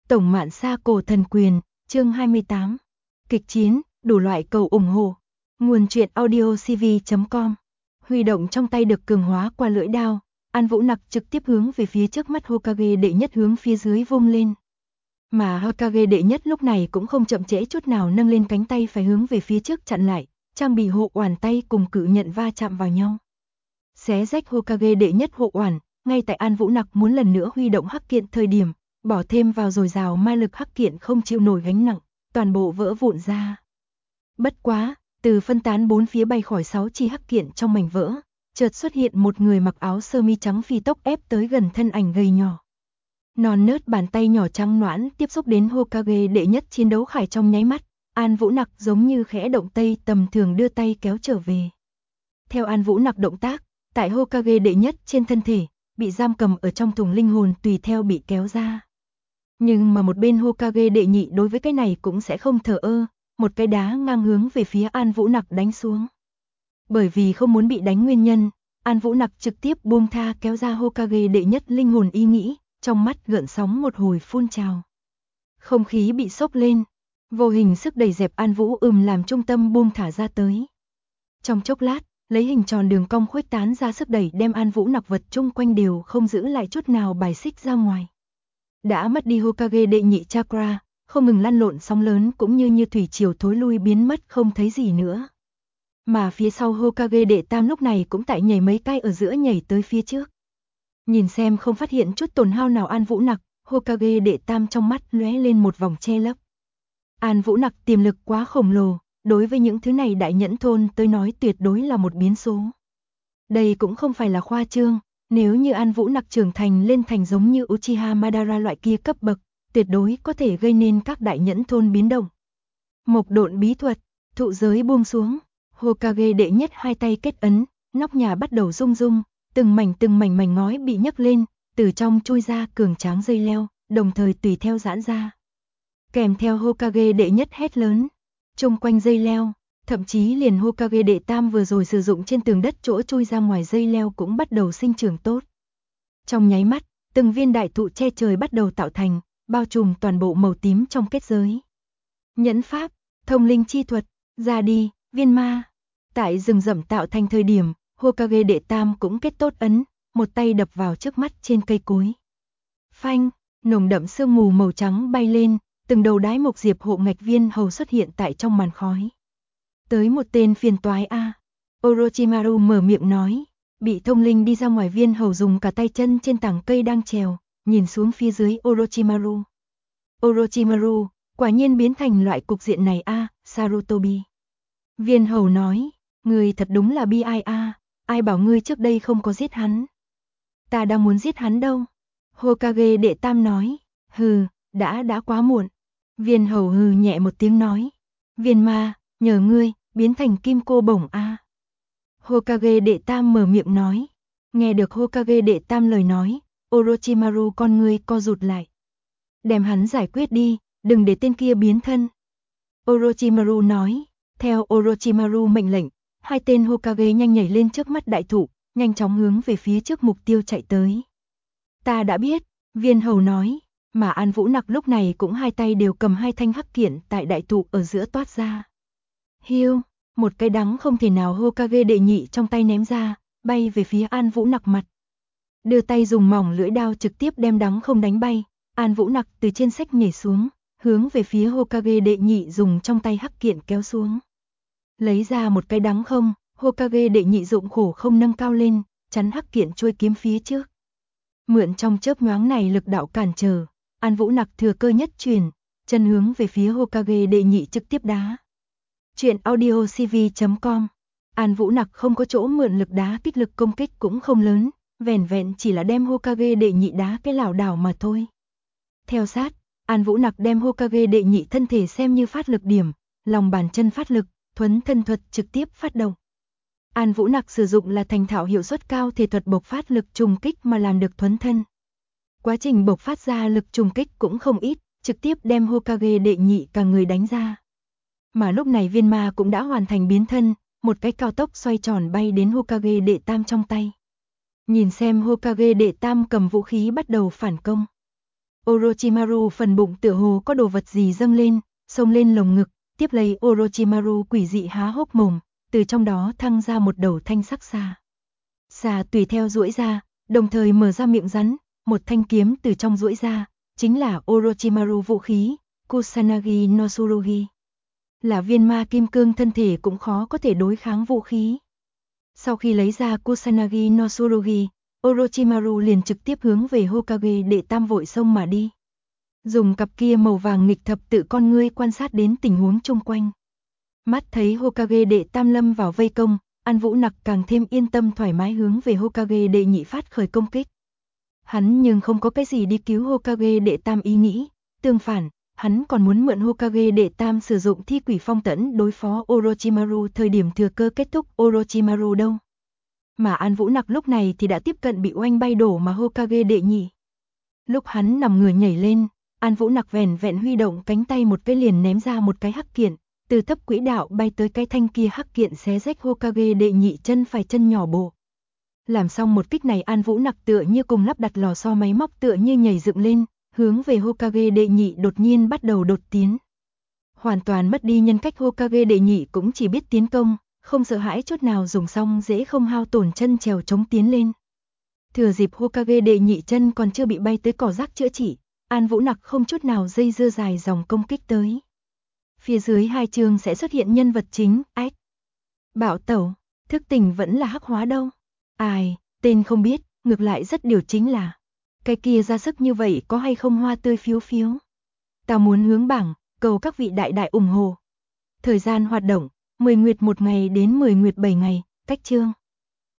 Tổng Mạn Sa Cổ Thần Quyền, chương 28. Kịch chiến, đủ loại cầu ủng hộ. Nguồn truyện audiocv.com. Huy động trong tay được cường hóa qua lưỡi đao, An Vũ Nặc trực tiếp hướng về phía trước mắt Hokage đệ nhất hướng phía dưới vung lên. Mà Hokage đệ nhất lúc này cũng không chậm trễ chút nào, nâng lên cánh tay phải hướng về phía trước chặn lại, trang bị hộ oản tay cùng cự nhận va chạm vào nhau. Xé rách Hokage đệ nhất hộ oản, ngay tại An Vũ Nặc muốn lần nữa huy động hắc kiện thời điểm, bỏ thêm vào dồi dào ma lực hắc kiện không chịu nổi gánh nặng, toàn bộ vỡ vụn ra. Bất quá, từ phân tán bốn phía bay khỏi 6 chi hắc kiện trong mảnh vỡ, chợt xuất hiện một người mặc áo sơ mi trắng phi tốc ép tới gần thân ảnh gầy nhỏ. Non nớt bàn tay nhỏ trắng nõn tiếp xúc đến Hokage đệ nhất chiến đấu khải trong nháy mắt, An Vũ Nặc giống như khẽ động tay tầm thường đưa tay kéo trở về. Theo An Vũ Nặc động tác, tại Hokage đệ nhất trên thân thể, bị giam cầm ở trong thùng linh hồn tùy theo bị kéo ra. Nhưng mà một bên Hokage đệ nhị đối với cái này cũng sẽ không thờ ơ, một cái đá ngang hướng về phía An Vũ Nặc đánh xuống. Bởi vì không muốn bị đánh nguyên nhân, An Vũ Nặc trực tiếp buông tha kéo ra Hokage đệ nhất linh hồn ý nghĩ, trong mắt gợn sóng một hồi phun trào. Không khí bị sốc lên, vô hình sức đẩy dẹp An Vũ làm trung tâm buông thả ra tới. Trong chốc lát, lấy hình tròn đường cong khuếch tán ra sức đẩy đem An Vũ Nặc vật chung quanh đều không giữ lại chút nào bài xích ra ngoài. Đã mất đi Hokage đệ nhị chakra, không ngừng lăn lộn sóng lớn cũng như thủy triều thối lui biến mất không thấy gì nữa. Mà phía sau Hokage đệ tam lúc này cũng tại nhảy mấy cái ở giữa nhảy tới phía trước. Nhìn xem không phát hiện chút tổn hao nào An Vũ Nặc, Hokage đệ tam trong mắt lóe lên một vòng che lấp. An Vũ Nặc tiềm lực quá khổng lồ, đối với những thứ này đại nhẫn thôn tới nói tuyệt đối là một biến số. Đây cũng không phải là khoa trương, nếu như An Vũ Nặc trưởng thành lên thành giống như Uchiha Madara loại kia cấp bậc, tuyệt đối có thể gây nên các đại nhẫn thôn biến động. Mộc độn bí thuật, thụ giới buông xuống, Hokage đệ nhất hai tay kết ấn, nóc nhà bắt đầu rung rung, từng mảnh mảnh ngói bị nhấc lên, từ trong chui ra cường tráng dây leo, đồng thời tùy theo giãn ra. Kèm theo Hokage đệ nhất hét lớn, chung quanh dây leo, thậm chí liền Hokage đệ tam vừa rồi sử dụng trên tường đất chỗ chui ra ngoài dây leo cũng bắt đầu sinh trưởng tốt. Trong nháy mắt, từng viên đại thụ che trời bắt đầu tạo thành, bao trùm toàn bộ màu tím trong kết giới. Nhẫn pháp, thông linh chi thuật, ra đi, viên ma. Tại rừng rậm tạo thành thời điểm, Hokage đệ tam cũng kết tốt ấn, một tay đập vào trước mắt trên cây cối. Phanh, nồng đậm sương mù màu trắng bay lên, từng đầu đái mộc diệp hộ ngạch viên hầu xuất hiện tại trong màn khói. Tới một tên phiền toái a. Orochimaru mở miệng nói, bị thông linh đi ra ngoài viên hầu dùng cả tay chân trên tảng cây đang trèo, nhìn xuống phía dưới Orochimaru. Orochimaru, quả nhiên biến thành loại cục diện này a, Sarutobi. Viên hầu nói, ngươi thật đúng là bi ai a, ai bảo ngươi trước đây không có giết hắn. Ta đang muốn giết hắn đâu. Hokage đệ tam nói, hừ, đã quá muộn. Viên hầu hừ nhẹ một tiếng nói, viên ma, nhờ ngươi, biến thành kim cô bổng a. Hokage đệ tam mở miệng nói, nghe được Hokage đệ tam lời nói, Orochimaru con ngươi co rụt lại. Đem hắn giải quyết đi, đừng để tên kia biến thân. Orochimaru nói, theo Orochimaru mệnh lệnh, hai tên Hokage nhanh nhảy lên trước mắt đại thụ, nhanh chóng hướng về phía trước mục tiêu chạy tới. Ta đã biết, viên hầu nói, mà An Vũ Nặc lúc này cũng hai tay đều cầm hai thanh hắc kiện tại đại thụ ở giữa toát ra. Hiu, một cái đắng không thể nào Hokage đệ nhị trong tay ném ra, bay về phía An Vũ Nặc mặt. Đưa tay dùng mỏng lưỡi đao trực tiếp đem đắng không đánh bay, An Vũ Nặc từ trên xích nhảy xuống, hướng về phía Hokage đệ nhị dùng trong tay hắc kiện kéo xuống. Lấy ra một cái đắng không, Hokage đệ nhị dụng khổ không nâng cao lên, chắn hắc kiện chuôi kiếm phía trước. Mượn trong chớp nhoáng này lực đạo cản trở, An Vũ Nặc thừa cơ nhất truyền, chân hướng về phía Hokage đệ nhị trực tiếp đá. Chuyện audiocv.com. An Vũ Nặc không có chỗ mượn lực đá kích lực công kích cũng không lớn, vẻn vẹn chỉ là đem Hokage đệ nhị đá cái lảo đảo mà thôi. Theo sát, An Vũ Nặc đem Hokage đệ nhị thân thể xem như phát lực điểm, lòng bàn chân phát lực, thuấn thân thuật trực tiếp phát động. An Vũ Nặc sử dụng là thành thạo hiệu suất cao thể thuật bộc phát lực trùng kích mà làm được thuấn thân. Quá trình bộc phát ra lực trùng kích cũng không ít, trực tiếp đem Hokage đệ nhị cả người đánh ra. Mà lúc này viên ma cũng đã hoàn thành biến thân, một cái cao tốc xoay tròn bay đến Hokage đệ tam trong tay. Nhìn xem Hokage đệ tam cầm vũ khí bắt đầu phản công. Orochimaru phần bụng tựa hồ có đồ vật gì dâng lên, xông lên lồng ngực, tiếp lấy Orochimaru quỷ dị há hốc mồm, từ trong đó thăng ra một đầu thanh sắc xà. Xà tùy theo duỗi ra, đồng thời mở ra miệng rắn, một thanh kiếm từ trong duỗi ra, chính là Orochimaru vũ khí, Kusanagi no Tsurugi. Là viên ma kim cương thân thể cũng khó có thể đối kháng vũ khí. Sau khi lấy ra Kusanagi no Tsurugi, Orochimaru liền trực tiếp hướng về Hokage đệ tam vội xông mà đi. Dùng cặp kia màu vàng nghịch thập tự con ngươi quan sát đến tình huống chung quanh. Mắt thấy Hokage đệ tam lâm vào vây công, An Vũ Nặc càng thêm yên tâm thoải mái hướng về Hokage đệ nhị phát khởi công kích. Hắn nhưng không có cái gì đi cứu Hokage đệ tam ý nghĩ, tương phản, hắn còn muốn mượn Hokage đệ tam sử dụng thi quỷ phong tẫn đối phó Orochimaru thời điểm thừa cơ kết thúc Orochimaru đâu. Mà An Vũ Nặc lúc này thì đã tiếp cận bị oanh bay đổ mà Hokage đệ nhị. Lúc hắn nằm người nhảy lên, An Vũ Nặc vẻn vẹn huy động cánh tay một cái liền ném ra một cái hắc kiện, từ thấp quỹ đạo bay tới cái thanh kia hắc kiện xé rách Hokage đệ nhị chân phải chân nhỏ bộ. Làm xong một kích này An Vũ Nặc tựa như cùng lắp đặt lò xo máy móc tựa như nhảy dựng lên, hướng về Hokage đệ nhị đột nhiên bắt đầu đột tiến. Hoàn toàn mất đi nhân cách Hokage đệ nhị cũng chỉ biết tiến công, không sợ hãi chút nào dùng xong dễ không hao tổn chân trèo chống tiến lên. Thừa dịp Hokage đệ nhị chân còn chưa bị bay tới cỏ rác chữa trị, An Vũ Nặc không chút nào dây dưa dài dòng công kích tới. Phía dưới 2 chương sẽ xuất hiện nhân vật chính, ách. Bạo tẩu, thức tỉnh vẫn là hắc hóa đâu. Ai, tên không biết, ngược lại rất điều chính là. Cái kia ra sức như vậy có hay không hoa tươi phiếu phiếu. Tao muốn hướng bảng, cầu các vị đại đại ủng hộ. Thời gian hoạt động, 10 nguyệt 1 ngày đến 10 nguyệt 7 ngày, cách chương.